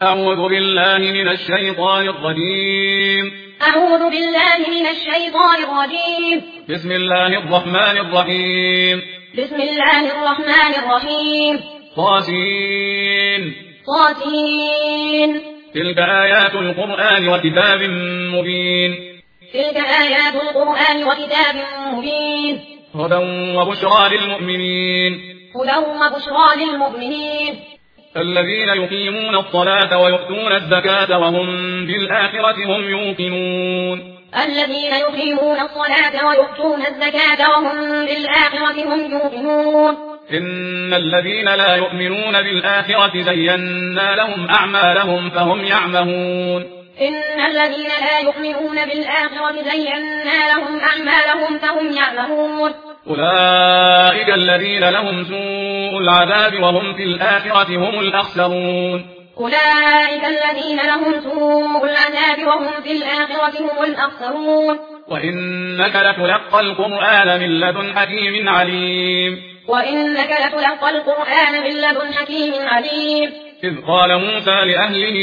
أعوذ بالله من الشيطان الرجيم. أعوذ بالله من الشيطان الرجيم. بسم الله الرحمن الرحيم. بسم الله الرحمن الرحيم. طاسين. طاسين. تلك آيات القرآن وكتاب مبين. تلك آيات القرآن وكتاب مبين. هدى وبشرى للمؤمنين. هدى وبشرى للمؤمنين. الذين يقيمون الصلاة ويؤتون الزكاة وهم بالآخرة هم يوقنون. الذين يقيمون الصلاة ويؤتون الزكاة وهم بالآخرة هم يوقنون. إن الذين لا يؤمنون بالآخرة زينا لهم أعمالهم فهم يعمهون. إن الذين لا يؤمنون بالآخرة زينا لهم أعمالهم فهم يعمهون. أولئك الذين لهم سوء العذاب وهم في الآخرة هم الأخسرون. أولئك الذين لهم سوء العذاب وهم في الآخرة هم الأخسرون. وإنك لتلقى القرآن من لدن حكيم عليم. وإنك لتلقى القرآن من لدن حكيم عليم. إذ قال موسى لأهله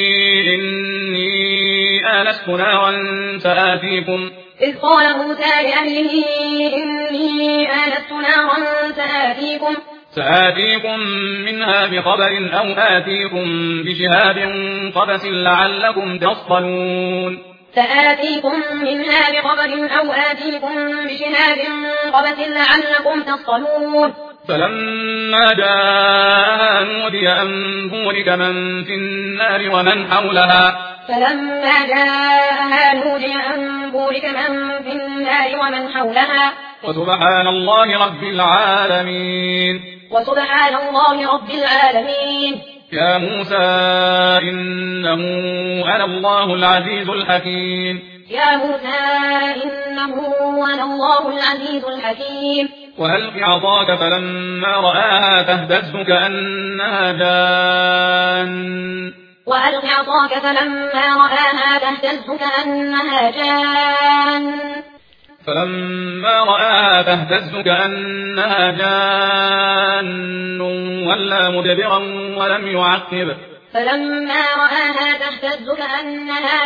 إني آنست نارا سآتيكم. إذ قال موسى لأهله إني آنست نارا سآتيكم منها بخبر أو آتيكم بشهاب قبس لعلكم تصطلون. سآتيكم منها بخبر أو آتيكم بشهاب قبس لعلكم تصطلون. فلما جاءها نودي أن بورك من في النار ومن حولها. فلما جاءها نودي أن بورك من في النار ومن حولها. وسبحان الله رب العالمين. وسبحان الله رب العالمين. يا موسى إنه أنا الله العزيز الحكيم. يا موسى إنه أنا الله العزيز الحكيم. وألق عصاك فلما رآها تهتز كأنها جان. وألق عصاك فلما رآها تهتز كأنها جان. فلما رآها تهتز كأنها جان ولا مدبرا ولم يعقب. فلما رآها تهتز كأنها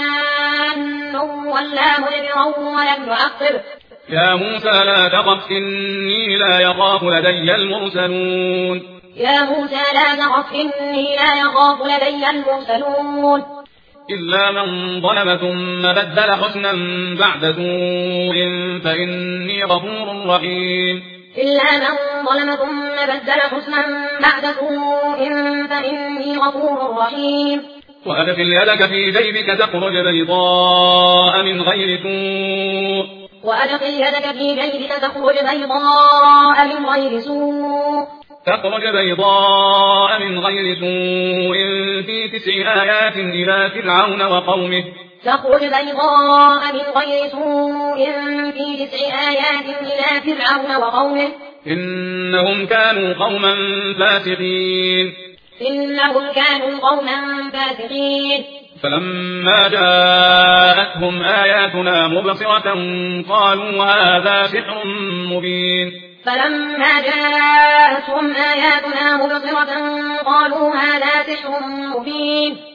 جان ولا مدبرا ولم يعقب. يا موسى لا تخف إني لا يخاف لدي المرسلون. يا موسى لا تخف إني لا يخاف لدي المرسلون. إلا من ظلم ثم بدل حسنا بعد سوء فإني غفور رحيم. إلا من ظلم ثم بدل حسنا بعد سوء فإني غفور رحيم. وأدخل يدك في جيبك تخرج بيضاء من غير سوء. وأدخل يدك في جيبك تخرج بيضاء من غير سوء. تخرج بيضاء من غير سوء في 9 آيات إلى فرعون وقومه. تخرج بيضاء من غير سوء في 9 آيات إلى فرعون وقومه. إنهم كانوا قوما فاسقين. إنهم كانوا قوما فاسقين. فلما جاءتهم آياتنا مبصرة قالوا هذا سحر مبين. فلما جاءتهم آياتنا مبصرة قالوا هذا سحر مبين.